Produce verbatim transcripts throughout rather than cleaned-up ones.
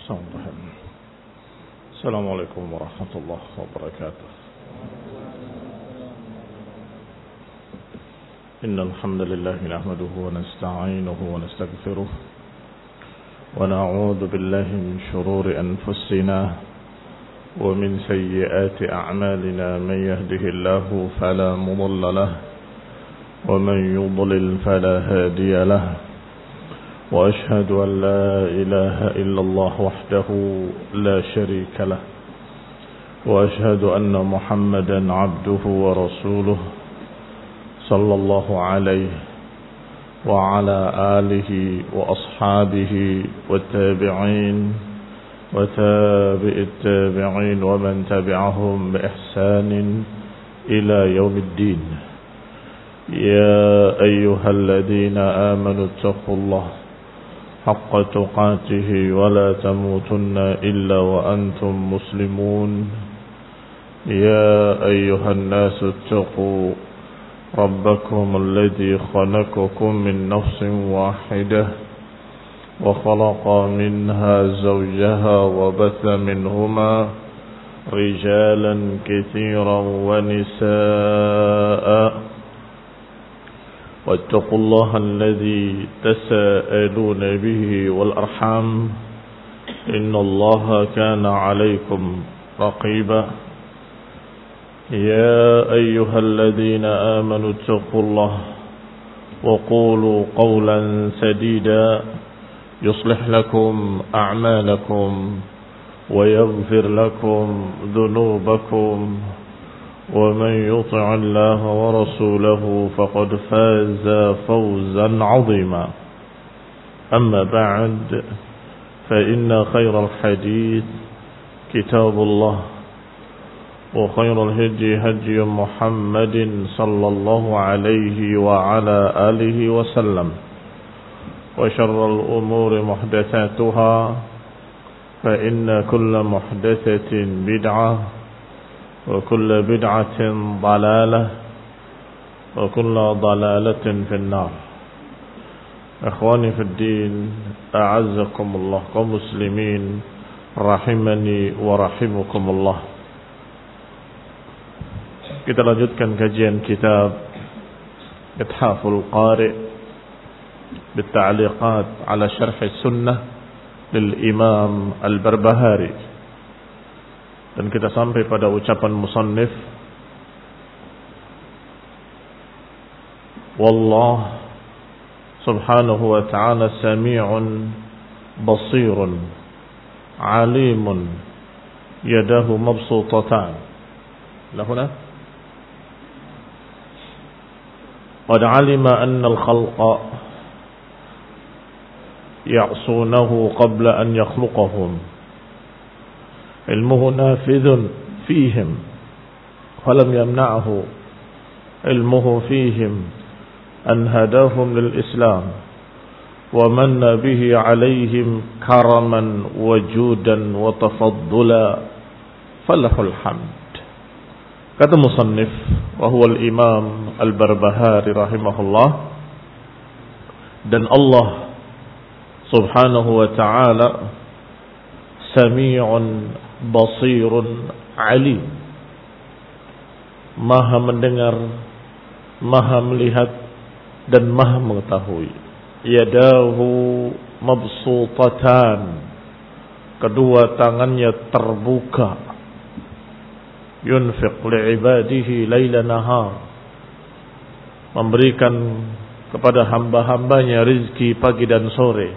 السلام عليكم ورحمة الله وبركاته. إن الحمد لله نحمده ونستعينه ونستغفره ونعوذ بالله من شرور أنفسنا ومن سيئات أعمالنا. من يهده الله فلا مضل له ومن يضلل فلا هادي له، وأشهد أن لا إله إلا الله وحده لا شريك له، وأشهد أن محمدا عبده ورسوله صلى الله عليه وعلى آله وأصحابه والتابعين وتابع التابعين ومن تبعهم بإحسان إلى يوم الدين. يا أيها الذين آمنوا اتقوا الله حق تقاته ولا تموتن إلا وأنتم مسلمون. يا أيها الناس اتقوا ربكم الذي خلقكم من نفس واحدة وخلق منها زوجها وبث منهما رجالا كثيرا ونساء، واتقوا الله الذي تساءلون به والأرحام إن الله كان عليكم رقيبا. يا أيها الذين آمنوا اتقوا الله وقولوا قولا سديدا يصلح لكم أعمالكم ويغفر لكم ذنوبكم، ومن يطع الله ورسوله فقد فاز فوزا عظيما. أما بعد، فإن خير الحديث كتاب الله، وخير الهدي هدي محمد صلى الله عليه وعلى آله وسلم، وشر الأمور محدثاتها، فإن كل محدثة بدعة وكل بدعة ضلالة وكل ضلالة في النار. إخواني في الدين، أعزكم الله كمسلمين rahimani wa rahimukumullah. Kita lanjutkan kajian kitab Ithaful Qari' bitta'liqat ala syarh sunnah lil Imam Al-Barbahari, dan kita sampai pada ucapan musannif, wallah subhanahu wa ta'ala sami'un basirun alimun yadahu mabsutatan. Lahuna qad alima anna al-khalqa ya'sunahu qabla an yakhluqahum, ilmuhu nafidhun fihim falam yamna'hu ilmuhu fihim an hadahum lil Islam wa manna bihi alayhim karaman wa judan wa tafaddula falahul hamd. Kata musannif, wa huwa al-Imam Al-Barbahari rahimahullah, dan Allah subhanahu wa ta'ala sami'un basirun alim, maha mendengar, maha melihat, dan maha mengetahui. Yadahu mabsutatan, kedua tangannya terbuka, yunfiq li'ibadihi layla nahar, memberikan kepada hamba-hambanya rizki pagi dan sore.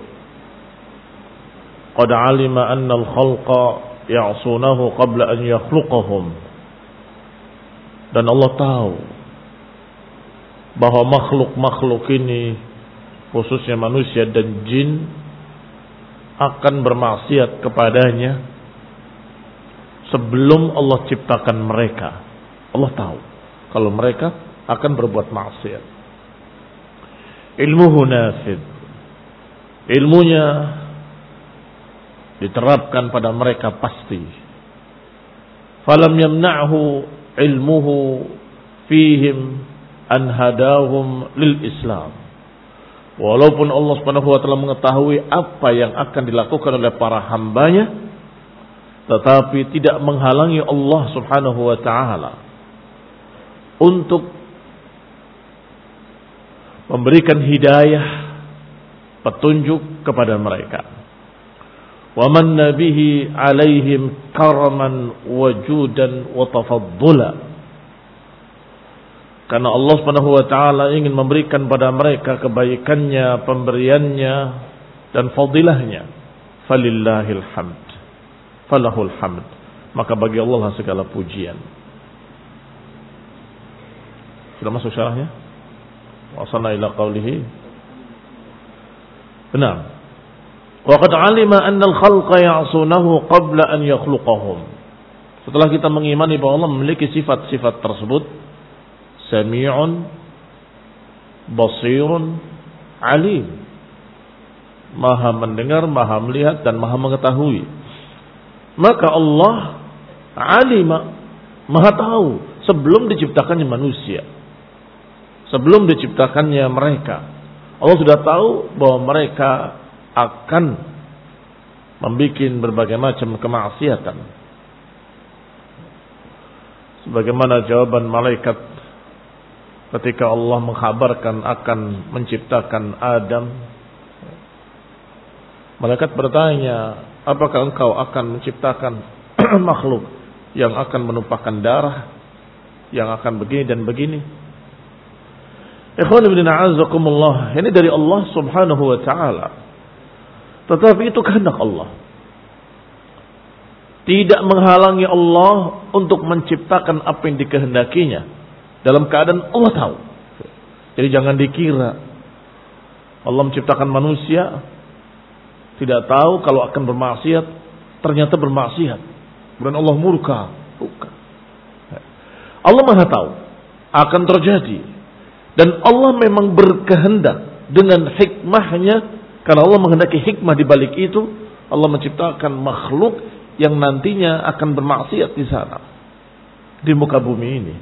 Qad alima anna al-khalqa ya'sunahu qabla an yakhluqahum, dan Allah tahu bahwa makhluk-makhluk ini, khususnya manusia dan jin, akan bermaksiat kepadanya sebelum Allah ciptakan mereka. Allah tahu kalau mereka akan berbuat maksiat. Ilmuhu nafid, ilmunya diterapkan pada mereka pasti. Falam yamna'hu ilmuhu fihim an hadahum lil Islam, Walaupun Allah Subhanahu wa taala mengetahui apa yang akan dilakukan oleh para hambanya, tetapi tidak menghalangi Allah Subhanahu wa taala untuk memberikan hidayah, petunjuk kepada mereka. Wa manna bihi alaihim karaman wajudan wa tafaddula. Karena Allah Subhanahu wa taala ingin memberikan pada mereka kebaikannya, pemberiannya dan fadilahnya. Falillahil hamd. Falahul hamd. Maka bagi Allah segala pujian. Sudah masuk syarahnya? Wasalna ila qawlihi. Benar. Wa qad 'alima anna al-khalqa ya'sunahu qabla an yakhluqahum. Setelah kita mengimani bahwa Allah memiliki sifat-sifat tersebut, Sami'un, Basirun, Alim. Maha mendengar, maha melihat dan maha mengetahui. Maka Allah alima, maha tahu sebelum diciptakannya manusia, sebelum diciptakannya mereka. Allah sudah tahu bahwa mereka akan membuat berbagai macam kemaksiatan. Sebagaimana jawaban malaikat ketika Allah mengkhabarkan akan menciptakan Adam, malaikat bertanya, apakah engkau akan menciptakan makhluk yang akan menumpahkan darah, yang akan begini dan begini? Ikhwan ibn a'azakumullah, ini dari Allah Subhanahu wa taala. Tetapi itu kehendak Allah. Tidak menghalangi Allah untuk menciptakan apa yang dikehendakinya. Dalam keadaan Allah tahu. Jadi jangan dikira Allah menciptakan manusia tidak tahu kalau akan bermaksiat, ternyata bermaksiat. Kemudian Allah murka. Bukan. Allah Maha tahu akan terjadi. Dan Allah memang berkehendak dengan hikmahnya. Karena Allah menghendaki hikmah di balik itu, Allah menciptakan makhluk yang nantinya akan bermaksiat di sana, di muka bumi ini.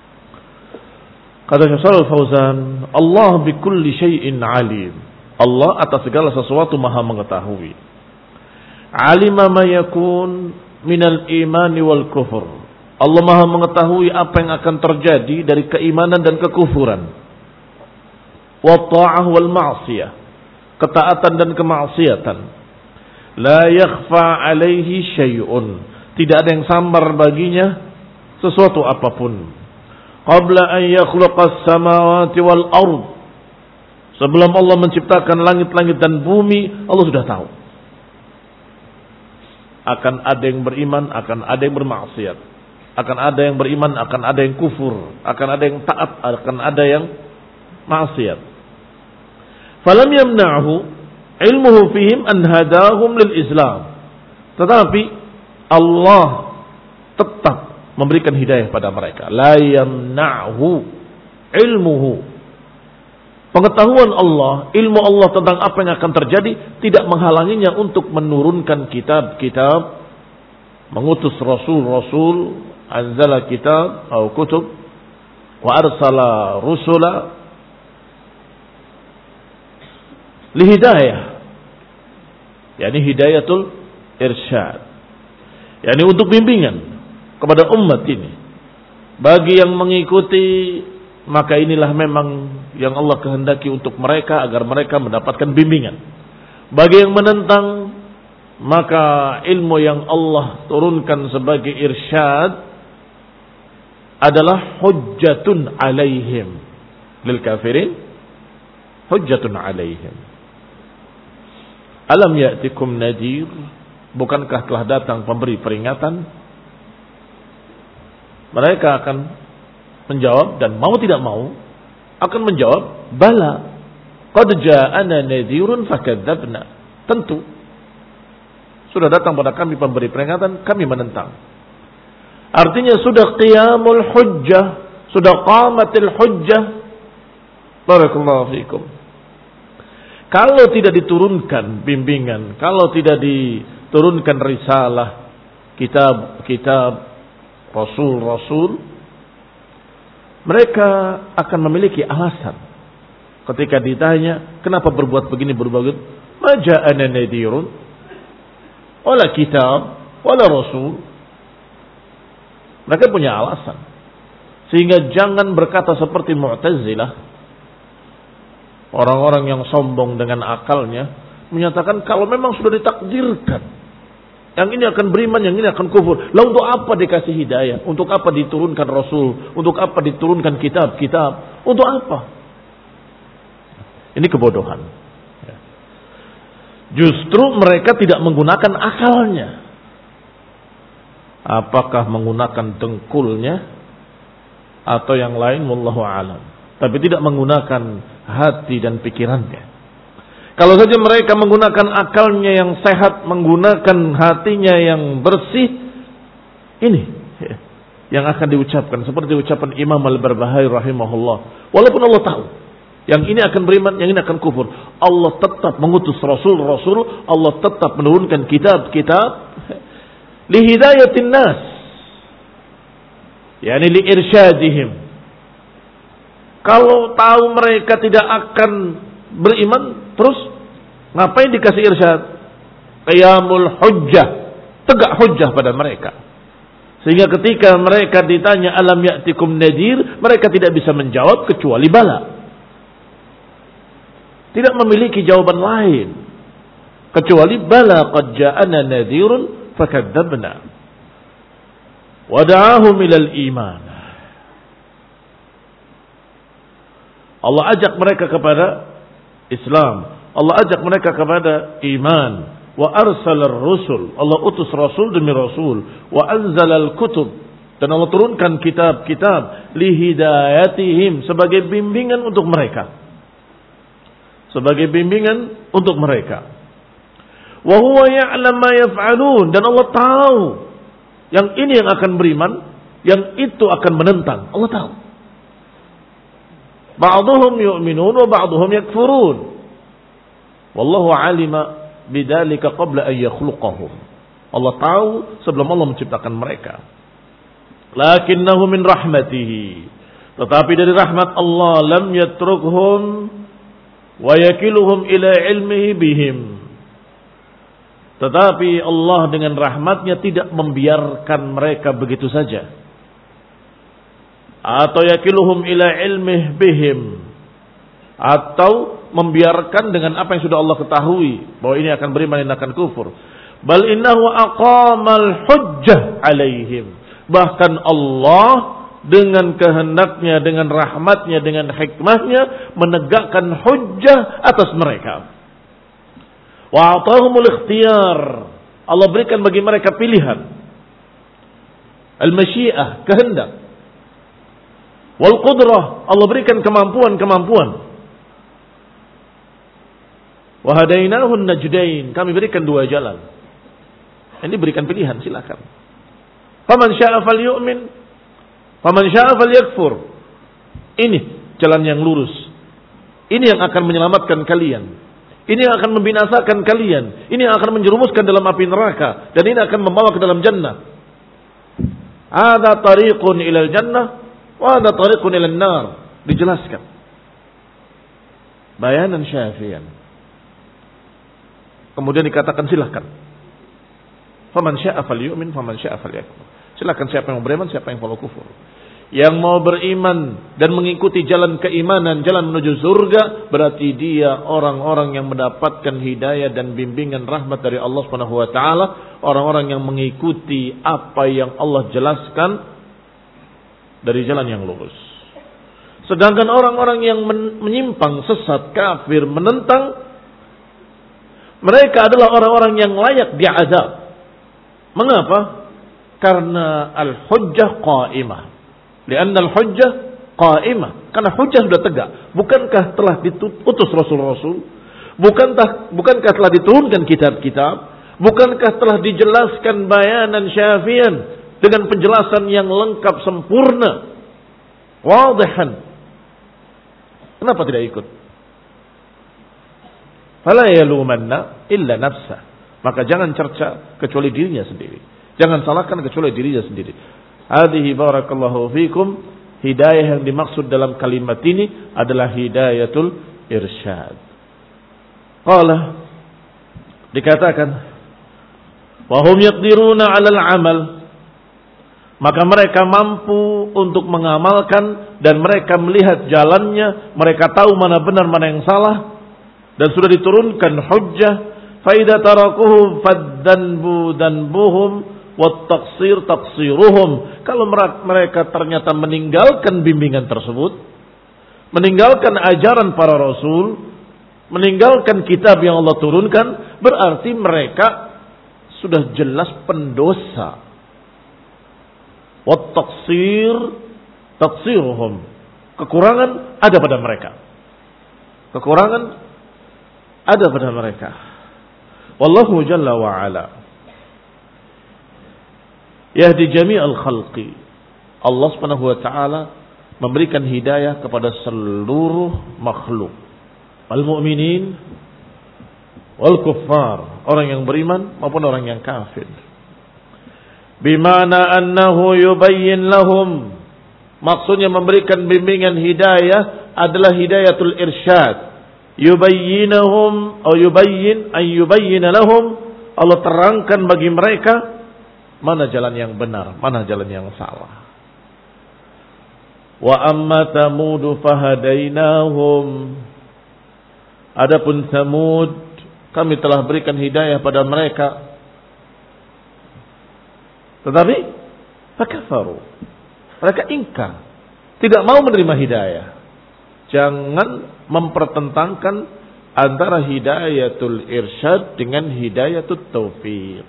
Kata Syekh Shalal Fauzan, Allah bikulli syai'in alim. Allah atas segala sesuatu maha mengetahui. Alima ma yakun minal imani wal kufur. Allah maha mengetahui apa yang akan terjadi dari keimanan dan kekufuran. Wa ta'ah wal ma'siyah. Ketaatan dan kemaksiatan. La yakhfa alaihi syai'un. Tidak ada yang samar baginya sesuatu apapun. Qabla an yakhluqas samawati wal ard. Sebelum Allah menciptakan langit-langit dan bumi, Allah sudah tahu. Akan ada yang beriman, akan ada yang bermaksiat. Akan ada yang beriman, akan ada yang kufur. Akan ada yang taat, akan ada yang maksiat. Falam yamna'hu ilmuhu fihim an hadahum lil Islam. Tetapi Allah tetap memberikan hidayah pada mereka. La yamna'hu ilmuhu. Pengetahuan Allah, ilmu Allah tentang apa yang akan terjadi tidak menghalanginya untuk menurunkan kitab-kitab, mengutus rasul-rasul, anzala kitab atau kutub, wa arsala rusula lihidayah. yakni hidayatul irsyad. yakni untuk bimbingan kepada umat ini. Bagi yang mengikuti, maka inilah memang yang Allah kehendaki untuk mereka agar mereka mendapatkan bimbingan. Bagi yang menentang, maka ilmu yang Allah turunkan sebagai irsyad adalah hujjatun alaihim. Lil kafirin hujjatun alaihim. Alam ya'tikum nadir? Bukankah telah datang pemberi peringatan? Mereka akan menjawab, dan mau tidak mau akan menjawab, bala qad ja'ana nadhirun fakadzabna. Tentu sudah datang pada kami pemberi peringatan, kami menentang. Artinya sudah qiyamul hujjah, sudah qamatil hujjah. Barakallahu fikum. Kalau tidak diturunkan bimbingan, kalau tidak diturunkan risalah, kitab-kitab, rasul-rasul, mereka akan memiliki alasan. Ketika ditanya, kenapa berbuat begini berbuat begitu? Ma ja'ana nadhirun wala kitab wala rasul. Mereka punya alasan. Sehingga jangan berkata seperti Mu'tazilah, orang-orang yang sombong dengan akalnya, menyatakan kalau memang sudah ditakdirkan, yang ini akan beriman, yang ini akan kufur. Lalu untuk apa dikasih hidayah? Untuk apa diturunkan Rasul? Untuk apa diturunkan kitab-kitab? Untuk apa? Ini kebodohan. Justru mereka tidak menggunakan akalnya. Apakah menggunakan dengkulnya atau yang lain, wallahu a'lam. Tapi tidak menggunakan hati dan pikirannya. Kalau saja mereka menggunakan akalnya yang sehat, menggunakan hatinya yang bersih, ini yang akan diucapkan seperti ucapan Imam Al-Barbahari rahimahullah. Walaupun Allah tahu yang ini akan beriman, yang ini akan kufur, Allah tetap mengutus rasul-rasul, Allah tetap menurunkan kitab-kitab li hidayatin nas, yakni li irsyadihim. Kalau tahu mereka tidak akan beriman, terus ngapain dikasih irsyad? Qiyamul hujjah, tegak hujjah pada mereka. Sehingga ketika mereka ditanya alam ya'tikum nadhir, mereka tidak bisa menjawab kecuali bala. Tidak memiliki jawaban lain kecuali bala qad ja'ana nadhirun fakadzabna wa da'ahum ilal iman. Allah ajak mereka kepada Islam, Allah ajak mereka kepada iman. Wa arsalar rusul, Allah utus rasul demi rasul. Wa anzalal kutub, dan Allah turunkan kitab-kitab lihidayatihim, sebagai bimbingan untuk mereka, sebagai bimbingan untuk mereka. Wa huwa ya'lam ma yaf'alun, dan Allah tahu yang ini yang akan beriman, yang itu akan menentang. Allah tahu. Ba'dhum yu'minun wa ba'dhum yakfurun. Wallahu 'alima bidzalika qabla an yakhluqahum. Allah tahu sebelum Allah menciptakan mereka. Lakinnahu min rahmatihi, tetapi dari rahmat Allah, lam yatrukhum wa yakiluhum ila ilmihi bihim. Tetapi Allah dengan rahmatnya tidak membiarkan mereka begitu saja. Atau yakiluhum ila ilmihi bihim, atau membiarkan dengan apa yang sudah Allah ketahui bahwa ini akan beriman, ini akan kufur. Bal innahu aqamal hujjah alaihim. Bahkan Allah dengan kehendaknya, dengan rahmatnya, dengan hikmahnya menegakkan hujjah atas mereka. Wa atahumul ikhtiyar. Allah berikan bagi mereka pilihan. Al-masyiah, kehendak. Wal qudrah, Allah berikan kemampuan-kemampuan. Wa hadainahun najdain, kami berikan dua jalan. Ini berikan pilihan, silakan. Faman syaa'a falyu'min, faman syaa'a falyakfur. Ini jalan yang lurus. Ini yang akan menyelamatkan kalian. Ini yang akan membinasakan kalian. Ini yang akan menjerumuskan dalam api neraka, dan ini akan membawa ke dalam jannah. Ada tariqun ilal jannah, wa ada tariqun ilal nar. Dijelaskan. Bayanan syafian. Kemudian dikatakan silahkan. Faman syaa falyu'min, faman syaa falyakfur. Silakan siapa yang mau beriman, siapa yang mau kufur. Yang mau beriman dan mengikuti jalan keimanan, jalan menuju surga, berarti dia orang-orang yang mendapatkan hidayah dan bimbingan rahmat dari Allah Subhanahu wa taala, orang-orang yang mengikuti apa yang Allah jelaskan dari jalan yang lurus. Sedangkan orang-orang yang menyimpang, sesat, kafir, menentang, mereka adalah orang-orang yang layak diazab. Mengapa? Karena al-hujjah qa'imah. Lianna al-hujjah qa'imah. Karena hujjah sudah tegak. Bukankah telah diutus rasul-rasul? Bukankah, bukankah telah diturunkan kitab-kitab? Bukankah telah dijelaskan bayanan syafian dengan penjelasan yang lengkap, sempurna, wadihan? Kenapa tidak ikut? Fala yalumanna illa nafsah. Maka jangan cerca kecuali dirinya sendiri. Jangan salahkan kecuali dirinya sendiri. Hadhihi barakallahu fikum. Hidayah yang dimaksud dalam kalimat ini adalah hidayatul irsyad. Qala, dikatakan, wa hum yaqdiruna 'alal 'amal, maka mereka mampu untuk mengamalkan dan mereka melihat jalannya, mereka tahu mana benar mana yang salah dan sudah diturunkan hujjah. Fa idza tarakuhu faddanbu danbuhum wat taqsir taqsiruhum. Kalau mereka ternyata meninggalkan bimbingan tersebut, meninggalkan ajaran para rasul, meninggalkan kitab yang Allah turunkan, berarti mereka sudah jelas pendosa. Wat taqsir taqsiruhum. Kekurangan ada pada mereka. Kekurangan ada pada mereka. Wallahu jalla wa ala yahdi jami'al khalqi. Allah Subhanahu wa taala memberikan hidayah kepada seluruh makhluk. Al mu'minin wal kuffar, orang yang beriman maupun orang yang kafir. Bimana annahu yubayyin lahum, maksudnya memberikan bimbingan hidayah adalah hidayatul irsyad. Yubayyinahum atau yubayyin ay yubayyina lahum, Allah terangkan bagi mereka mana jalan yang benar, mana jalan yang salah. Wa amma Thamud fahadainahum, adapun Thamud kami telah berikan hidayah pada mereka, tetapi fakafaru, mereka ingkar, tidak mau menerima hidayah. Jangan mempertentangkan antara hidayatul irsyad dengan hidayatul taufiq.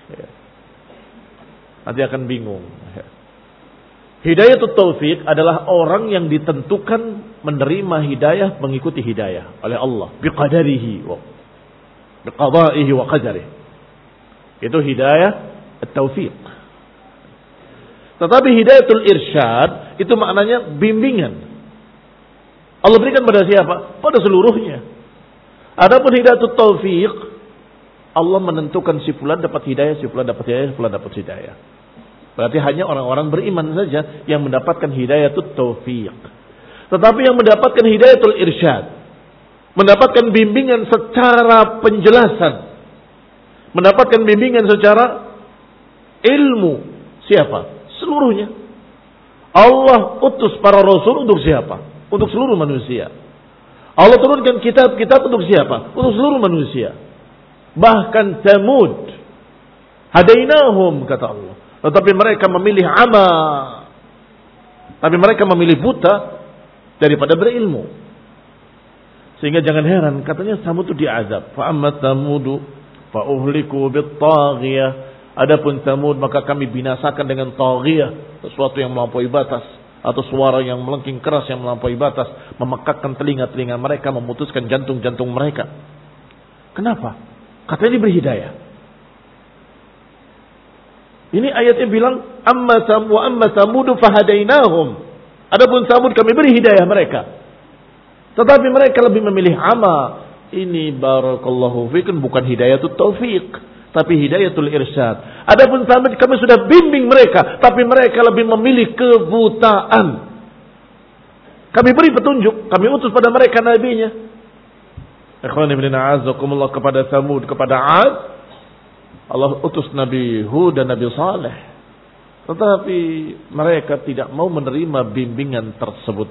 Nanti akan bingung. Hidayatul taufiq adalah orang yang ditentukan menerima hidayah, mengikuti hidayah oleh Allah biqadarihi wa biqadaihi wa qadarihi. Itu hidayah at-taufiq. Tetapi hidayatul irsyad itu maknanya bimbingan. Allah berikan pada siapa? Pada seluruhnya. Adapun hidayatul taufiq, Allah menentukan si fulan dapat hidayah, si fulan dapat hidayah, si fulan dapat hidayah. Berarti hanya orang-orang beriman saja yang mendapatkan hidayatul taufiq. Tetapi yang mendapatkan hidayatul irsyad, mendapatkan bimbingan secara penjelasan, mendapatkan bimbingan secara ilmu, siapa? Seluruhnya. Allah utus para rasul untuk siapa? Untuk seluruh manusia. Allah turunkan kitab-kitab untuk siapa? Untuk seluruh manusia. Bahkan Thamud, hadainahum kata Allah. Tetapi mereka memilih ama. Tapi mereka memilih buta daripada berilmu. Sehingga jangan heran, katanya Thamud itu diazab. Fa amma Thamudu fa uhliku bit-taghiyah. Adapun Thamud maka kami binasakan dengan taghiyah, sesuatu yang melampaui batas, atau suara yang melengking keras yang melampaui batas, memekakkan telinga-telinga mereka, memutuskan jantung-jantung mereka. Kenapa? Katanya diberi hidayah. Ini ayatnya bilang amma Thamud wa amma Thamud fahadainahum. Adapun Thamud kami beri hidayah mereka. Tetapi mereka lebih memilih ama. Ini barakallahu fikum bukan hidayatul taufiq, tapi hidayatul irsyad. Adapun Thamud kami sudah bimbing mereka, tapi mereka lebih memilih kebutaan. Kami beri petunjuk, kami utus pada mereka nabinya. Ikhwan ibn a'azakumullah, kepada Thamud, kepada 'Ad, Allah utus Nabi Hud dan Nabi Saleh. Tetapi mereka tidak mau menerima bimbingan tersebut.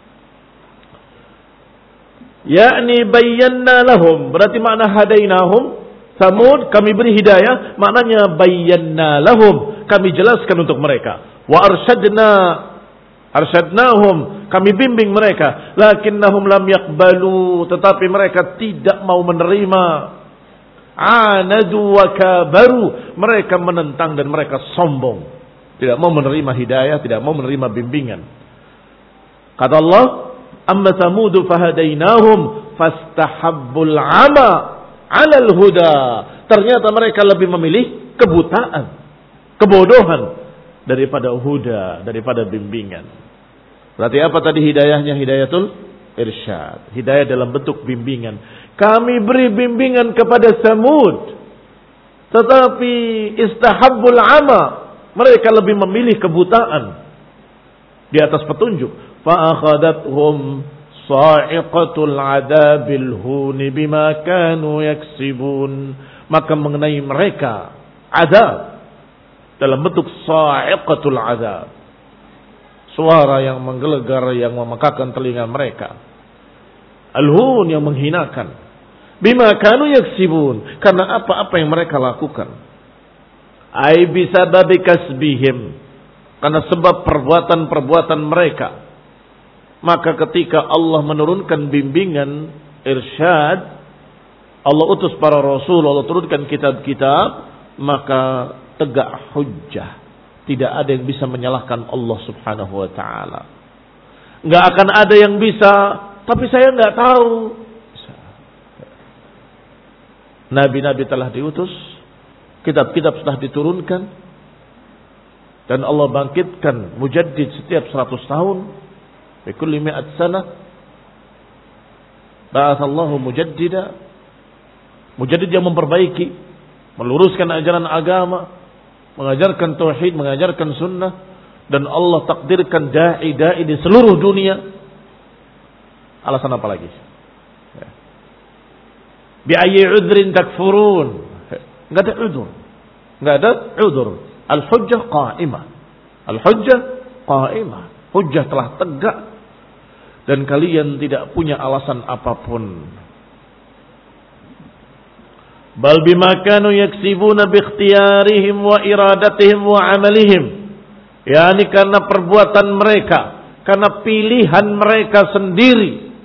Yakni bayyana lahum, berarti makna hadainahum. Thamud kami beri hidayah, maknanya bayyana lahum, kami jelaskan untuk mereka. Wa arsyadna, arsyadnahum, kami bimbing mereka. Lakinnahum lam yaqbalu, tetapi mereka tidak mau menerima. Anadu wa kabaru, mereka menentang dan mereka sombong. Tidak mau menerima hidayah, tidak mau menerima bimbingan. Kata Allah, amma Thamudu fahadainahum fastahabbul 'ama 'alal huda. Ternyata mereka lebih memilih kebutaan, kebodohan daripada huda, daripada bimbingan. Berarti apa tadi hidayahnya? Hidayatul irsyad, hidayah dalam bentuk bimbingan. Kami beri bimbingan kepada Thamud, tetapi istahabbul 'ama, mereka lebih memilih kebutaan di atas petunjuk. Fa akhadathum sa'iqatul 'adzabil huni bima kanu yaksibun. Maka mengenai mereka azab dalam bentuk sa'iqatul 'adzab. Suara yang menggelegar yang memekakan telinga mereka. Al-hun yang menghinakan. Bima kanu yaksibun, karena apa-apa yang mereka lakukan. Ai bisababi kasbihim, karena sebab perbuatan-perbuatan mereka. Maka ketika Allah menurunkan bimbingan, irsyad, Allah utus para rasul, Allah turunkan kitab-kitab, maka tegak hujjah. Tidak ada yang bisa menyalahkan Allah subhanahu wa ta'ala. Nggak akan ada yang bisa, tapi saya nggak tahu. Nabi-nabi telah diutus, kitab-kitab sudah diturunkan, dan Allah bangkitkan mujaddid setiap seratus tahun. Bikulli mi'at sana ba'atsallahu mujaddida. Mujaddid yang memperbaiki, meluruskan ajaran agama, mengajarkan tauhid, mengajarkan sunnah, dan Allah takdirkan dai-dai di seluruh dunia. Alasan apa lagi? Ya. Bi ayyi udhrin takfurun? Enggak ada udzur. Enggak ada udzur. Al-hujjah qa'imah. Al-hujjah qa'imah. Hujjah telah tegak dan kalian tidak punya alasan apapun. Bal bima kanu yaksibuna bi ikhtiyarihim wa iradatihim wa amalihim. Yani karena perbuatan mereka, karena pilihan mereka sendiri.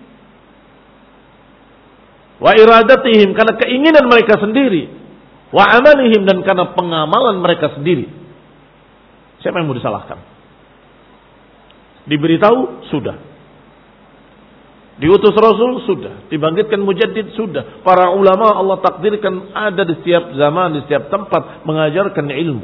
Wa iradatihim, karena keinginan mereka sendiri. Wa amalihim, dan karena pengamalan mereka sendiri. Siapa yang mau disalahkan? Diberitahu sudah. Diutus Rasul sudah, dibangkitkan mujaddid sudah. Para ulama Allah takdirkan ada di setiap zaman, di setiap tempat mengajarkan ilmu.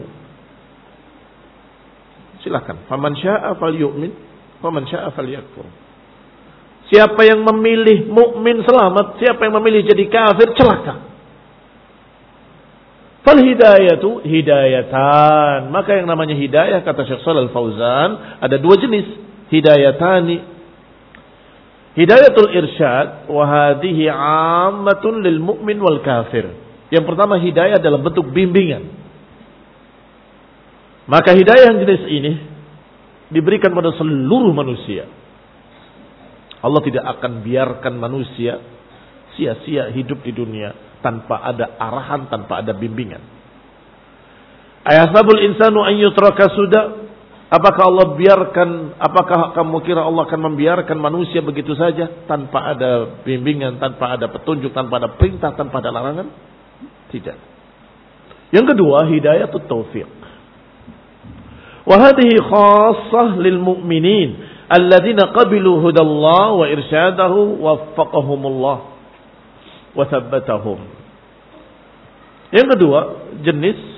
Silakan. Faman syaa falyu'min, faman syaa falyakfur. Siapa yang memilih mukmin selamat, siapa yang memilih jadi kafir celaka. Fal hidayatu hidayatan. Maka yang namanya hidayah kata Syekh Shalal Fauzan ada dua jenis, hidayatani. Hidayatul irsyad wa hadhihi 'ammatun lil mu'min wal kafir. Yang pertama hidayah dalam bentuk bimbingan. Maka hidayah yang jenis ini diberikan pada seluruh manusia. Allah tidak akan biarkan manusia sia-sia hidup di dunia tanpa ada arahan, tanpa ada bimbingan. Ayasabul insanu an yutraka suda. Apakah Allah biarkan, apakah kamu kira Allah akan membiarkan manusia begitu saja tanpa ada bimbingan, tanpa ada petunjuk, tanpa ada perintah, tanpa ada larangan? Tidak. Yang kedua, hidayatut taufiq. Wa hadhihi khassah lil mu'minin alladzina qabilu hudallah wa irsyadahu waffaqahumullah wa thabbatahum. Yang kedua, jenis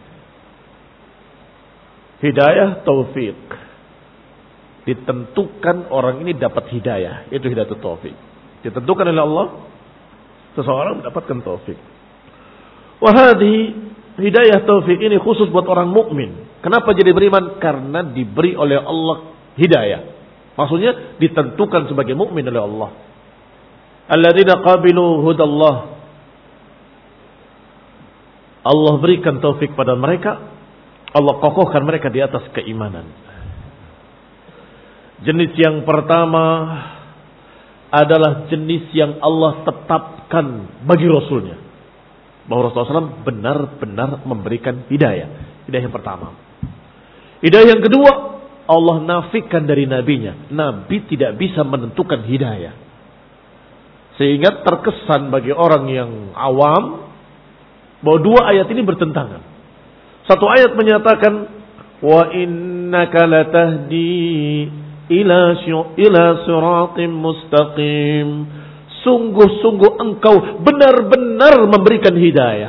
hidayah taufik. Ditentukan orang ini dapat hidayah. Itu hidayah taufik. Ditentukan oleh Allah, seseorang mendapatkan taufik. Wahadi hidayah taufik ini khusus buat orang mukmin. Kenapa jadi beriman? Karena diberi oleh Allah hidayah. Maksudnya ditentukan sebagai mukmin oleh Allah. Alladzina qabilu hudallah. Allah berikan taufik pada mereka. Allah kokohkan mereka di atas keimanan. Jenis yang pertama adalah jenis yang Allah tetapkan bagi Rasulnya. Bahwa Rasulullah shallallahu alaihi wasallam benar-benar memberikan hidayah. Hidayah yang pertama. Hidayah yang kedua, Allah nafikan dari nabinya. Nabi tidak bisa menentukan hidayah. Sehingga terkesan bagi orang yang awam bahwa dua ayat ini bertentangan. Satu ayat menyatakan wa innaka latahdi ila ila siratim mustaqim. Sungguh-sungguh engkau benar-benar memberikan hidayah.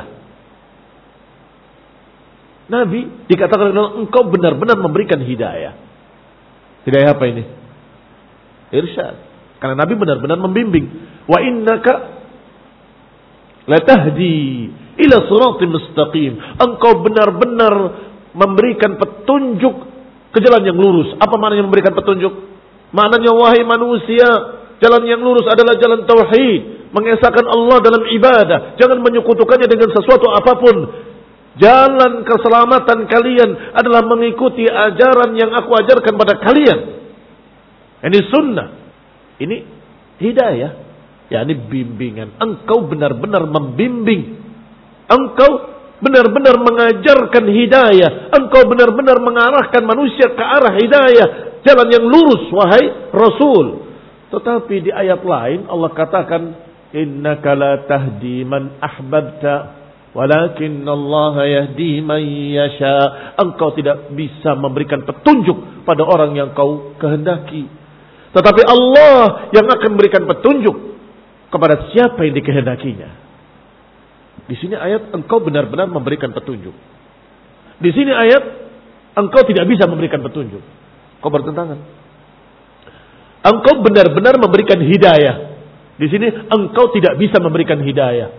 Nabi dikatakan engkau benar-benar memberikan hidayah. Hidayah apa ini? Irsyad. Karena Nabi benar-benar membimbing. Wa innaka latahdi ila siratim mustaqim. Engkau benar-benar memberikan petunjuk ke jalan yang lurus. Apa maknanya memberikan petunjuk? Maknanya wahai manusia, Jalan yang lurus adalah jalan tauhid, mengesahkan Allah dalam ibadah, jangan menyekutukannya dengan sesuatu apapun. Jalan keselamatan kalian adalah mengikuti ajaran yang aku ajarkan pada kalian. Ini sunnah. Ini hidayah. Ya, ini bimbingan. Engkau benar-benar membimbing. Engkau benar-benar mengajarkan hidayah. Engkau benar-benar mengarahkan manusia ke arah hidayah. Jalan yang lurus, wahai Rasul. Tetapi di ayat lain Allah katakan, innaka la tahdi man ahbabta walakinnallaha yahdi man yasha. Engkau tidak bisa memberikan petunjuk pada orang yang kau kehendaki, tetapi Allah yang akan memberikan petunjuk kepada siapa yang dikehendakinya. Di sini ayat engkau benar-benar memberikan petunjuk. Di sini ayat engkau tidak bisa memberikan petunjuk. Kau bertentangan. Engkau benar-benar memberikan hidayah. Di sini engkau tidak bisa memberikan hidayah.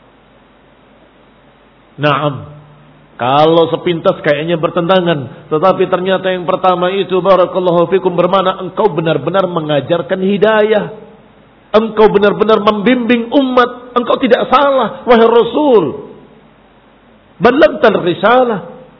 Naam. Kalau sepintas kayaknya bertentangan. Tetapi ternyata yang pertama itu, barakallahu fikum, bermakna engkau benar-benar mengajarkan hidayah. Engkau benar-benar membimbing umat. Engkau tidak salah, wahai Rasul. Ballagtal risalah.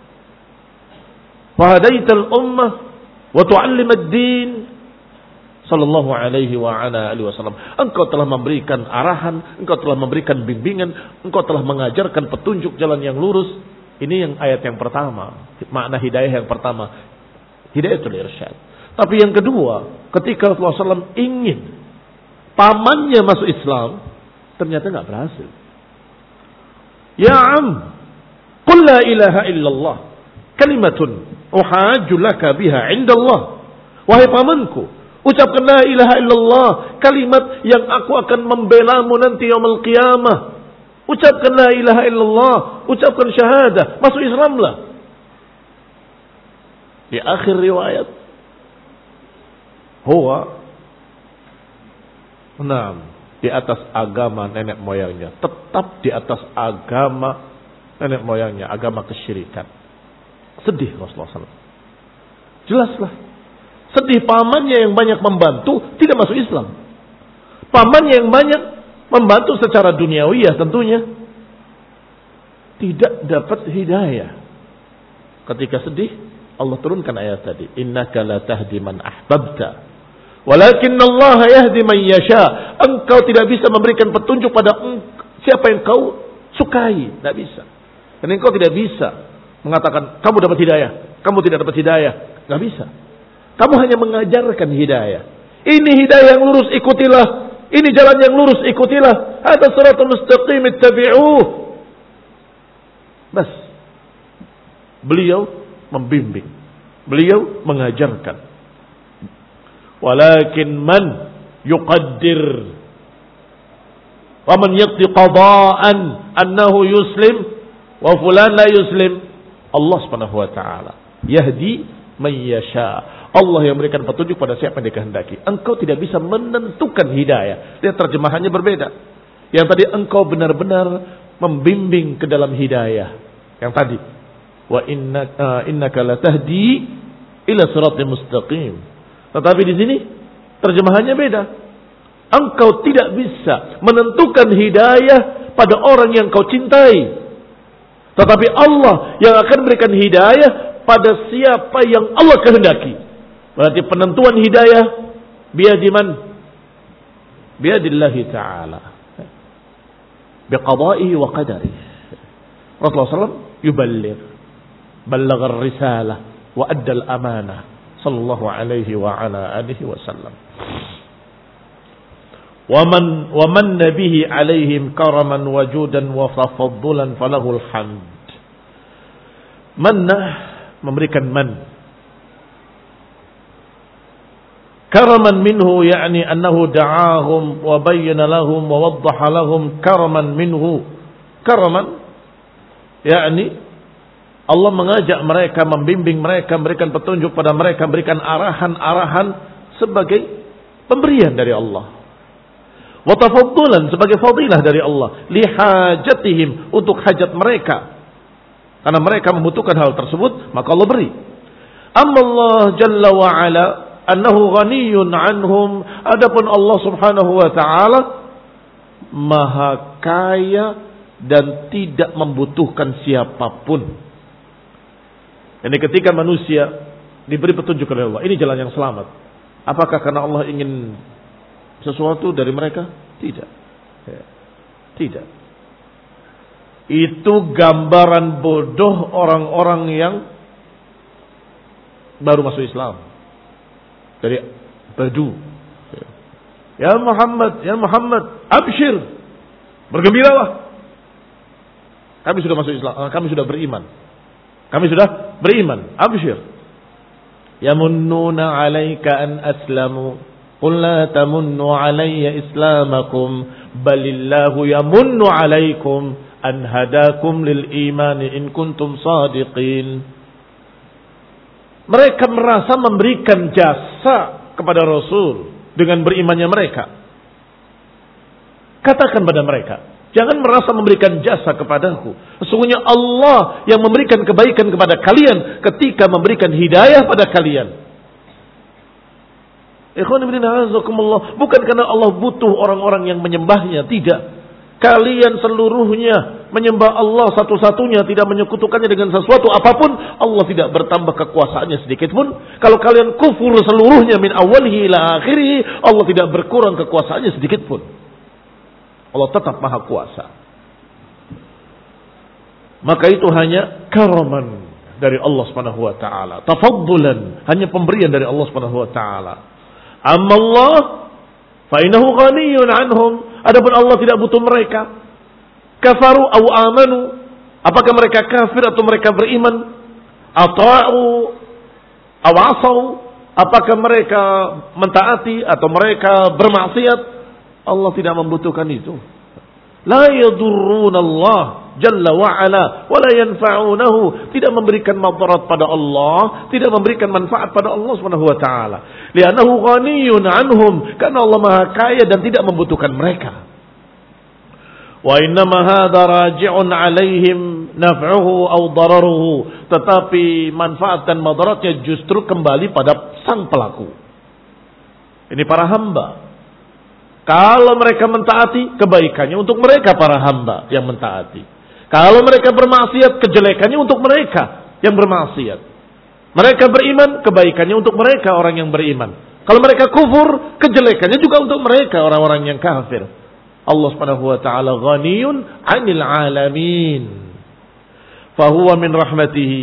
Wa hadaital ummah. Wa tu'allimad din. Sallallahu alaihi wa ala alihi wasallam. Engkau telah memberikan arahan. Engkau telah memberikan bimbingan. Engkau telah mengajarkan petunjuk jalan yang lurus. Ini yang ayat yang pertama. Makna hidayah yang pertama. Hidayatul irsyad. Tapi yang kedua, ketika Rasulullah shallallahu alaihi wasallam ingin pamannya masuk Islam, ternyata nggak berhasil. Ya am, qul la ilaha illallah, kalimatun uhajju laka biha indallah. Wahai pamanku, ucapkan la ilaha illallah, kalimat yang aku akan membelamu nanti yaumul qiyamah. Ucapkan la ilaha illallah, ucapkan syahadah, masuk Islamlah. Di akhir riwayat, huwa Nah, di atas agama nenek moyangnya. Tetap di atas agama nenek moyangnya. Agama kesyirikan. Sedih Rasulullah shallallahu alaihi wasallam. Jelaslah. Sedih pamannya yang banyak membantu tidak masuk Islam. Pamannya yang banyak membantu secara duniawiyah tentunya tidak dapat hidayah. Ketika sedih, Allah turunkan ayat tadi. Innaka la tahdi man ahbabta walakinnallaha yahdi man yasha. Engkau tidak bisa memberikan petunjuk pada siapa yang kau sukai. Tidak bisa. Dan engkau tidak bisa mengatakan kamu dapat hidayah, kamu tidak dapat hidayah. Tidak bisa. Kamu hanya mengajarkan hidayah. Ini hidayah yang lurus, ikutilah. Ini jalan yang lurus, ikutilah. Hada siratul mustaqim, ittabi'uh. Bas. Beliau membimbing. Beliau mengajarkan. Walakin man yuqaddir wa man yaqdi qada'an annahu yuslim wa fulan la yuslim, Allah Subhanahu wa taala yahdi man yasha. Allah yang memberikan petunjuk pada siapa yang dikehendaki. Engkau tidak bisa menentukan hidayah. Lihat terjemahannya berbeda. Yang tadi engkau benar-benar membimbing ke dalam hidayah. Yang tadi wa innaka innaka latahdi ila siratal mustaqim. Tetapi di sini terjemahannya beda. Engkau tidak bisa menentukan hidayah pada orang yang kau cintai. Tetapi Allah yang akan memberikan hidayah pada siapa yang Allah kehendaki. Berarti penentuan hidayah biyadi man? Biyadillahi ta'ala. Biqada'ihi wa qadarihi. Rasulullah shallallahu alaihi wasallam yuballigh. Ballagha ar-risalah wa adda al-amanah. Sallallahu alaihi wa ala alihi wasallam. Waman waman nabihi alaihim karaman wajudan wa tafaddulan falahul hamd. Manna, memberikan man. Karaman minhu yakni annahu da'ahum wa bayyana lahum wa waddaha lahum karaman minhu. Karaman yakni Allah mengajak mereka, membimbing mereka, memberikan petunjuk pada mereka, memberikan arahan-arahan sebagai pemberian dari Allah. Wa tafaddulan, sebagai fadilah dari Allah, lihajatihim, untuk hajat mereka. Karena mereka membutuhkan hal tersebut, maka Allah beri. Amma Allah Jalla wa Ala annahu ghaniyun anhum. Adapun Allah Subhanahu wa taala maha kaya dan tidak membutuhkan siapapun. Ini ketika manusia diberi petunjuk oleh Allah, ini jalan yang selamat. Apakah karena Allah ingin sesuatu dari mereka? Tidak. Ya. Tidak. Itu gambaran bodoh orang-orang yang baru masuk Islam. Dari Badu. Ya Muhammad, ya Muhammad, abshir. Bergembiralah. Kami sudah masuk Islam, kami sudah beriman. Kami sudah beriman. Abshir. Yamunnuna 'alaika an aslamu. Qul la tamunnu 'alayya islamakum, balillahu yamunnu 'alaikum an hadakum lil iman in kuntum shadiqin. Mereka merasa memberikan jasa kepada Rasul dengan berimannya mereka. Katakan pada mereka, jangan merasa memberikan jasa kepadaku. Sesungguhnya Allah yang memberikan kebaikan kepada kalian ketika memberikan hidayah pada kalian. Ikhwan fillah, azakumullah. Bukan karena Allah butuh orang-orang yang menyembahnya, tidak. Kalian seluruhnya menyembah Allah satu-satunya, tidak menyekutukannya dengan sesuatu apapun. Allah tidak bertambah kekuasaannya sedikit pun. Kalau kalian kufur seluruhnya min awalhi ila akhirih, Allah tidak berkurang kekuasaannya sedikit pun. Allah tetap maha kuasa. Maka itu hanya karaman dari Allah Subhanahu wa taala, tafaddulan, hanya pemberian dari Allah Subhanahu wa taala. Amma Allah fa innahu ghaniyun anhum. Adapun Allah tidak butuh mereka. Kafaru aw amanu, apakah mereka kafir atau mereka beriman? Ata'u aw asaw, apakah mereka mentaati atau mereka bermaksiat? Allah tidak membutuhkan itu. La yadurruna Allah jalla wa ala wa la yanfa'unahu, tidak memberikan madarat pada Allah, tidak memberikan manfaat pada Allah Subhanahu wa taala. Li'annahu ghaniyun anhum, karena Allah maha kaya dan tidak membutuhkan mereka. Wa innama hadza raji'un 'alaihim naf'uhu aw dararuhu, tetapi manfaat dan madaratnya justru kembali pada sang pelaku. Ini para hamba. Kalau mereka mentaati, kebaikannya untuk mereka para hamba yang mentaati. Kalau mereka bermaksiat, kejelekannya untuk mereka yang bermaksiat. Mereka beriman, kebaikannya untuk mereka orang yang beriman. Kalau mereka kufur, kejelekannya juga untuk mereka orang-orang yang kafir. Allah Subhanahu wa taala ghaniyun 'anil 'alamin. Fahuwa min rahmatihi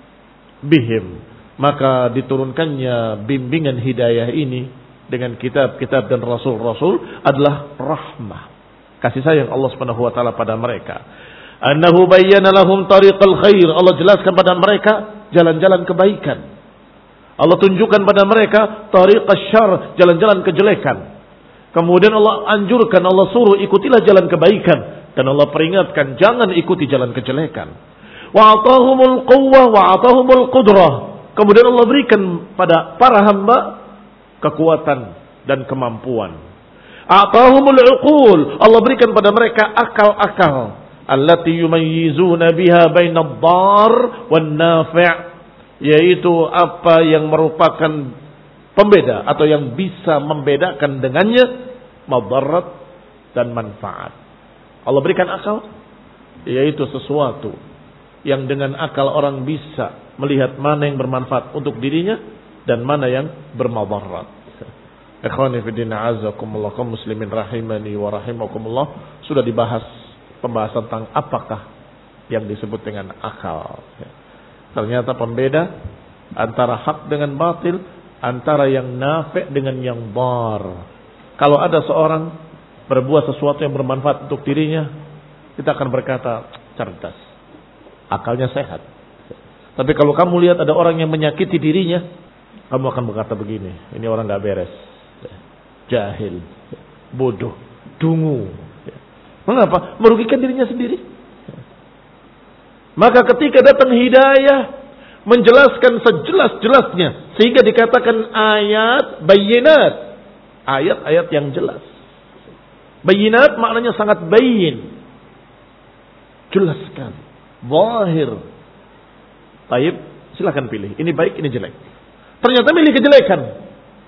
bihim. Maka diturunkannya bimbingan hidayah ini dengan kitab-kitab dan rasul-rasul adalah rahmah, kasih sayang Allah Subhanahu wa taala pada mereka. Annahu bayyana lahum tariqal khair, Allah jelaskan pada mereka jalan-jalan kebaikan. Allah tunjukkan pada mereka tariqasy syarr, jalan-jalan kejelekan. Kemudian Allah anjurkan, Allah suruh ikutilah jalan kebaikan, dan Allah peringatkan jangan ikuti jalan kejelekan. Wa atahumul quwwah wa atahumul qudrah. Kemudian Allah berikan pada para hamba kekuatan dan kemampuan. A'tahumul uqul, Allah berikan pada mereka akal-akal. Allati yumayyizuna biha bainad dar wan nafi', yaitu apa yang merupakan pembeda atau yang bisa membedakan dengannya madarat dan manfaat. Allah berikan akal, yaitu sesuatu yang dengan akal orang bisa melihat mana yang bermanfaat untuk dirinya dan mana yang bermadarat. Ikhwani fi din, azakumullah, kaum muslimin rahimani wa rahimakumullah. Sudah dibahas pembahasan tentang apakah yang disebut dengan akal. Ternyata pembeda antara hak dengan batil, antara yang nafi' dengan yang dar. Kalau ada seorang berbuat sesuatu yang bermanfaat untuk dirinya, kita akan berkata cerdas, akalnya sehat. Tapi kalau kamu lihat ada orang yang menyakiti dirinya, kamu akan berkata begini, ini orang gak beres, jahil, bodoh, dungu. Mengapa? Merugikan dirinya sendiri. Maka ketika datang hidayah, menjelaskan sejelas-jelasnya, sehingga dikatakan ayat bayinat, ayat-ayat yang jelas. Bayinat maknanya sangat bayin, jelas sekali, zahir. Taib, silakan pilih, ini baik, ini jelek. Ternyata milih kejelekan.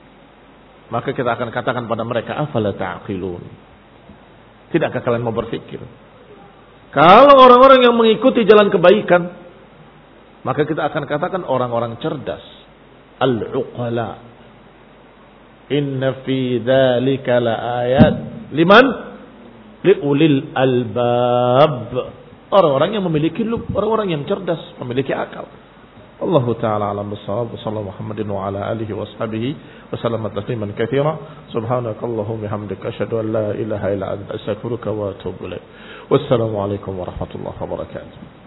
Maka kita akan katakan pada mereka, afala ta'qilun. Tidakkah kalian mau berpikir? Kalau orang-orang yang mengikuti jalan kebaikan, maka kita akan katakan orang-orang cerdas. Al-uqala. Inna fi dzalika laayat liman liulil albab. Orang-orang yang memiliki lub, orang-orang yang cerdas, memiliki akal. Allahu ta'ala alam bissawab. Sallallahu Muhammadin wa ala alihi wa ashabihi wa sallama tasliman katsira. Subhanakallahumma bihamdika asyhadu an la ilaha illa anta astaghfiruka wa atubu ilaik. Wassalamu alaikum warahmatullahi wabarakatuh.